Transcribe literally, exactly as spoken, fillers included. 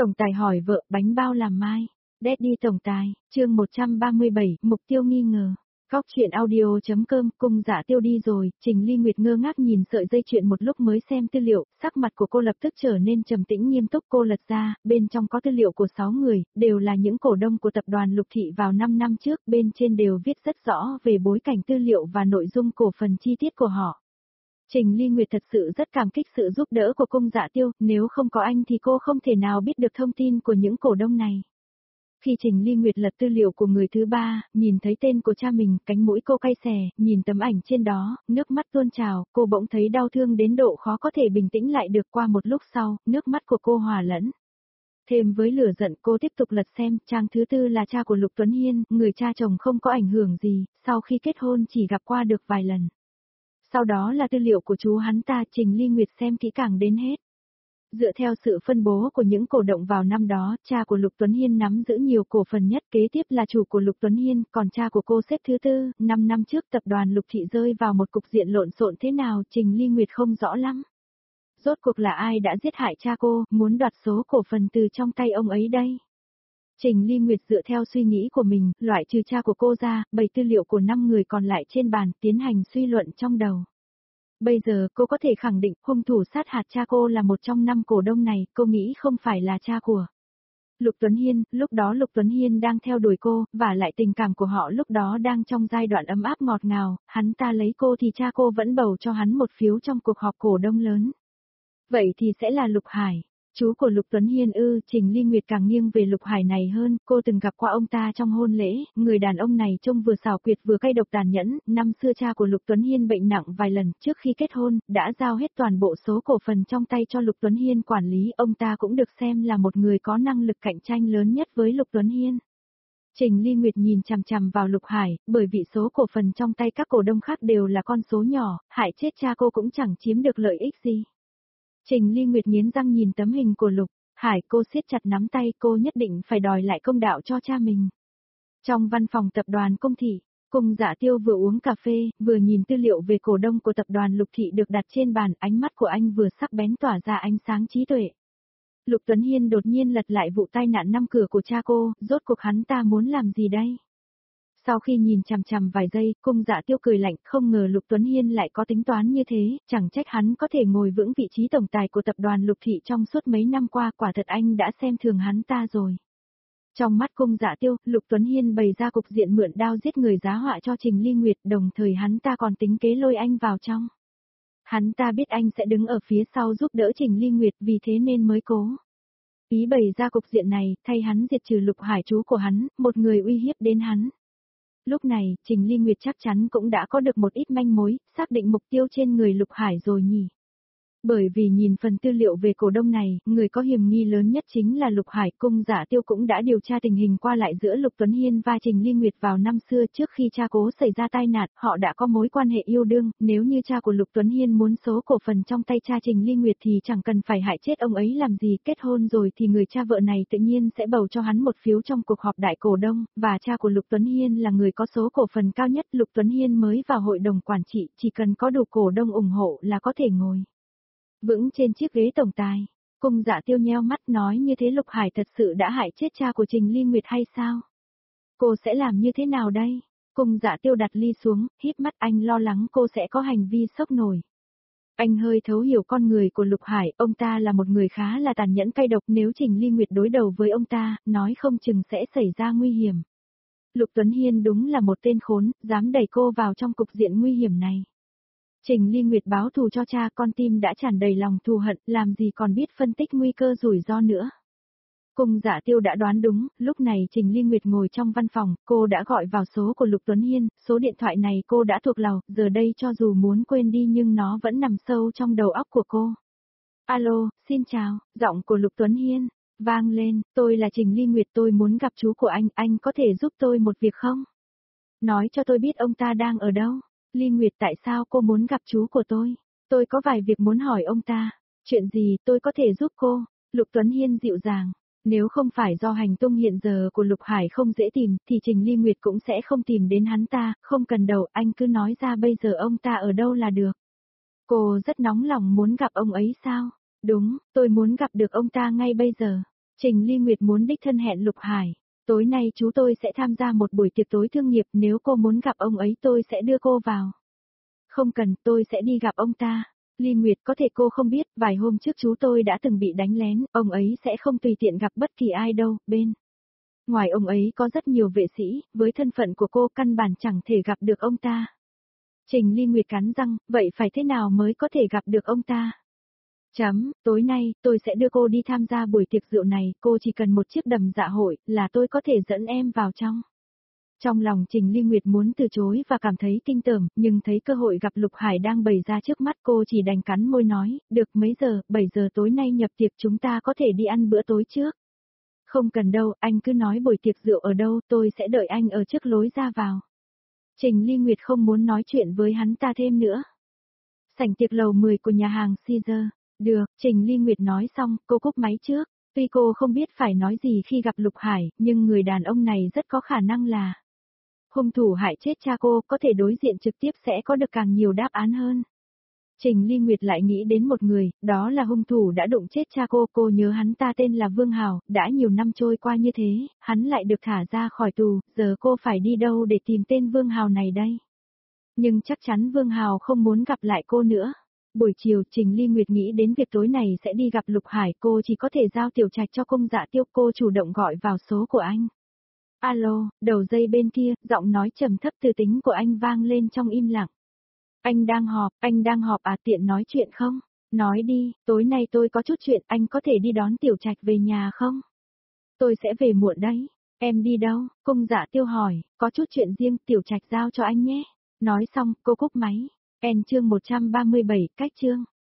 Tổng tài hỏi vợ, bánh bao làm mai. Daddy tổng tài, chương một trăm ba mươi bảy, mục tiêu nghi ngờ. Góc chuyện audio.com, cung Dạ Tiêu đi rồi, Trình Ly Nguyệt ngơ ngác nhìn sợi dây chuyện một lúc mới xem tư liệu, sắc mặt của cô lập tức trở nên trầm tĩnh nghiêm túc. Cô lật ra, bên trong có tư liệu của sáu người, đều là những cổ đông của tập đoàn Lục Thị vào năm năm trước, bên trên đều viết rất rõ về bối cảnh tư liệu và nội dung cổ phần chi tiết của họ. Trình Ly Nguyệt thật sự rất cảm kích sự giúp đỡ của cung Dạ Tiêu, nếu không có anh thì cô không thể nào biết được thông tin của những cổ đông này. Khi Trình Ly Nguyệt lật tư liệu của người thứ ba, nhìn thấy tên của cha mình, cánh mũi cô cay xè, nhìn tấm ảnh trên đó, nước mắt tuôn trào, cô bỗng thấy đau thương đến độ khó có thể bình tĩnh lại được. Qua một lúc sau, nước mắt của cô hòa lẫn thêm với lửa giận. Cô tiếp tục lật xem, trang thứ tư là cha của Lục Tuấn Hiên, người cha chồng không có ảnh hưởng gì, sau khi kết hôn chỉ gặp qua được vài lần. Sau đó là tư liệu của chú hắn ta. Trình Ly Nguyệt xem kỹ càng đến hết. Dựa theo sự phân bố của những cổ động vào năm đó, cha của Lục Tuấn Hiên nắm giữ nhiều cổ phần nhất, kế tiếp là chủ của Lục Tuấn Hiên, còn cha của cô xếp thứ tư. Năm năm trước tập đoàn Lục Thị rơi vào một cục diện lộn xộn thế nào, Trình Ly Nguyệt không rõ lắm. Rốt cuộc là ai đã giết hại cha cô, muốn đoạt số cổ phần từ trong tay ông ấy đây? Trình Ly Nguyệt dựa theo suy nghĩ của mình, loại trừ cha của cô ra, bày tư liệu của năm người còn lại trên bàn, tiến hành suy luận trong đầu. Bây giờ, cô có thể khẳng định, hung thủ sát hại cha cô là một trong năm cổ đông này, cô nghĩ không phải là cha của Lục Tuấn Hiên. Lúc đó Lục Tuấn Hiên đang theo đuổi cô, và lại tình cảm của họ lúc đó đang trong giai đoạn ấm áp ngọt ngào, hắn ta lấy cô thì cha cô vẫn bầu cho hắn một phiếu trong cuộc họp cổ đông lớn. Vậy thì sẽ là Lục Hải. Chú của Lục Tuấn Hiên ư? Trình Ly Nguyệt càng nghiêng về Lục Hải này hơn, cô từng gặp qua ông ta trong hôn lễ, người đàn ông này trông vừa xảo quyệt vừa cay độc tàn nhẫn. Năm xưa cha của Lục Tuấn Hiên bệnh nặng vài lần, trước khi kết hôn, đã giao hết toàn bộ số cổ phần trong tay cho Lục Tuấn Hiên quản lý. Ông ta cũng được xem là một người có năng lực cạnh tranh lớn nhất với Lục Tuấn Hiên. Trình Ly Nguyệt nhìn chằm chằm vào Lục Hải, bởi vì số cổ phần trong tay các cổ đông khác đều là con số nhỏ, hại chết cha cô cũng chẳng chiếm được lợi ích gì. Trình Ly Nguyệt nghiến răng nhìn tấm hình của Lục Hải, cô siết chặt nắm tay, cô nhất định phải đòi lại công đạo cho cha mình. Trong văn phòng tập đoàn Cung Thị, cung Dạ Tiêu vừa uống cà phê, vừa nhìn tư liệu về cổ đông của tập đoàn Lục Thị được đặt trên bàn, ánh mắt của anh vừa sắc bén tỏa ra ánh sáng trí tuệ. Lục Tuấn Hiên đột nhiên lật lại vụ tai nạn năm cửa của cha cô, rốt cuộc hắn ta muốn làm gì đây? Sau khi nhìn chằm chằm vài giây, cung Dạ Tiêu cười lạnh, không ngờ Lục Tuấn Hiên lại có tính toán như thế, chẳng trách hắn có thể ngồi vững vị trí tổng tài của tập đoàn Lục Thị trong suốt mấy năm qua, quả thật anh đã xem thường hắn ta rồi. Trong mắt cung Dạ Tiêu, Lục Tuấn Hiên bày ra cục diện mượn đao giết người giá họa cho Trình Ly Nguyệt, đồng thời hắn ta còn tính kế lôi anh vào trong. Hắn ta biết anh sẽ đứng ở phía sau giúp đỡ Trình Ly Nguyệt, vì thế nên mới cố ý bày ra cục diện này, thay hắn diệt trừ Lục Hải chú của hắn, một người uy hiếp đến hắn. Lúc này, Trình Ly Nguyệt chắc chắn cũng đã có được một ít manh mối, xác định mục tiêu trên người Lục Hải rồi nhỉ. Bởi vì nhìn phần tư liệu về cổ đông này, người có hiểm nghi lớn nhất chính là Lục Hải. Cung Dạ Tiêu cũng đã điều tra tình hình qua lại giữa Lục Tuấn Hiên và Trình Ly Nguyệt vào năm xưa. Trước khi cha cố xảy ra tai nạn, họ đã có mối quan hệ yêu đương. Nếu như cha của Lục Tuấn Hiên muốn số cổ phần trong tay cha Trình Ly Nguyệt thì chẳng cần phải hại chết ông ấy làm gì. Kết hôn rồi thì người cha vợ này tự nhiên sẽ bầu cho hắn một phiếu trong cuộc họp đại cổ đông, và cha của Lục Tuấn Hiên là người có số cổ phần cao nhất. Lục Tuấn Hiên mới vào hội đồng quản trị, chỉ cần có đủ cổ đông ủng hộ là có thể ngồi vững trên chiếc ghế tổng tài. Cung Dạ Tiêu nheo mắt, nói như thế Lục Hải thật sự đã hại chết cha của Trình Ly Nguyệt hay sao? Cô sẽ làm như thế nào đây? Cung Dạ Tiêu đặt ly xuống, híp mắt, anh lo lắng cô sẽ có hành vi sốc nổi. Anh hơi thấu hiểu con người của Lục Hải, ông ta là một người khá là tàn nhẫn cay độc, nếu Trình Ly Nguyệt đối đầu với ông ta, nói không chừng sẽ xảy ra nguy hiểm. Lục Tuấn Hiên đúng là một tên khốn, dám đẩy cô vào trong cục diện nguy hiểm này. Trình Ly Nguyệt báo thù cho cha, con tim đã tràn đầy lòng thù hận, làm gì còn biết phân tích nguy cơ rủi ro nữa. Cung Dạ Tiêu đã đoán đúng, lúc này Trình Ly Nguyệt ngồi trong văn phòng, cô đã gọi vào số của Lục Tuấn Hiên, số điện thoại này cô đã thuộc lòng, giờ đây cho dù muốn quên đi nhưng nó vẫn nằm sâu trong đầu óc của cô. Alo, xin chào, giọng của Lục Tuấn Hiên vang lên, tôi là Trình Ly Nguyệt, tôi muốn gặp chú của anh, anh có thể giúp tôi một việc không? Nói cho tôi biết ông ta đang ở đâu. Ly Nguyệt, tại sao cô muốn gặp chú của tôi? Tôi có vài việc muốn hỏi ông ta. Chuyện gì tôi có thể giúp cô? Lục Tuấn Hiên dịu dàng. Nếu không phải do hành tung hiện giờ của Lục Hải không dễ tìm, thì Trình Ly Nguyệt cũng sẽ không tìm đến hắn ta, không cần đầu, anh cứ nói ra bây giờ ông ta ở đâu là được. Cô rất nóng lòng muốn gặp ông ấy sao? Đúng, tôi muốn gặp được ông ta ngay bây giờ. Trình Ly Nguyệt muốn đích thân hẹn Lục Hải. Tối nay chú tôi sẽ tham gia một buổi tiệc tối thương nghiệp, nếu cô muốn gặp ông ấy tôi sẽ đưa cô vào. Không cần, tôi sẽ đi gặp ông ta. Ly Nguyệt, có thể cô không biết, vài hôm trước chú tôi đã từng bị đánh lén, ông ấy sẽ không tùy tiện gặp bất kỳ ai đâu, bên. Ngoài ông ấy có rất nhiều vệ sĩ, với thân phận của cô căn bản chẳng thể gặp được ông ta. Trình Ly Nguyệt cắn răng, vậy phải thế nào mới có thể gặp được ông ta? Chấm, tối nay, tôi sẽ đưa cô đi tham gia buổi tiệc rượu này, cô chỉ cần một chiếc đầm dạ hội, là tôi có thể dẫn em vào trong. Trong lòng Trình Ly Nguyệt muốn từ chối và cảm thấy kinh tởm, nhưng thấy cơ hội gặp Lục Hải đang bày ra trước mắt cô chỉ đành cắn môi nói, được mấy giờ, bảy giờ tối nay nhập tiệc chúng ta có thể đi ăn bữa tối trước. Không cần đâu, anh cứ nói buổi tiệc rượu ở đâu, tôi sẽ đợi anh ở trước lối ra vào. Trình Ly Nguyệt không muốn nói chuyện với hắn ta thêm nữa. Sảnh tiệc lầu mười của nhà hàng Caesar. Được, Trình Ly Nguyệt nói xong, cô cúp máy trước. Tuy cô không biết phải nói gì khi gặp Lục Hải, nhưng người đàn ông này rất có khả năng là hung thủ hại chết cha cô, có thể đối diện trực tiếp sẽ có được càng nhiều đáp án hơn. Trình Ly Nguyệt lại nghĩ đến một người, đó là hung thủ đã đụng chết cha cô, cô nhớ hắn ta tên là Vương Hào, đã nhiều năm trôi qua như thế, hắn lại được thả ra khỏi tù, giờ cô phải đi đâu để tìm tên Vương Hào này đây? Nhưng chắc chắn Vương Hào không muốn gặp lại cô nữa. Buổi chiều, Trình Ly Nguyệt nghĩ đến việc tối này sẽ đi gặp Lục Hải, cô chỉ có thể giao Tiểu Trạch cho Cung Dạ Tiêu, cô chủ động gọi vào số của anh. Alo, đầu dây bên kia, giọng nói trầm thấp từ tính của anh vang lên trong im lặng. Anh đang họp, anh đang họp à, tiện nói chuyện không? Nói đi, tối nay tôi có chút chuyện, anh có thể đi đón Tiểu Trạch về nhà không? Tôi sẽ về muộn đấy. Em đi đâu? Cung Dạ Tiêu hỏi, có chút chuyện riêng, Tiểu Trạch giao cho anh nhé. Nói xong, cô cúp máy. En chương một trăm ba mươi bảy, cách chương.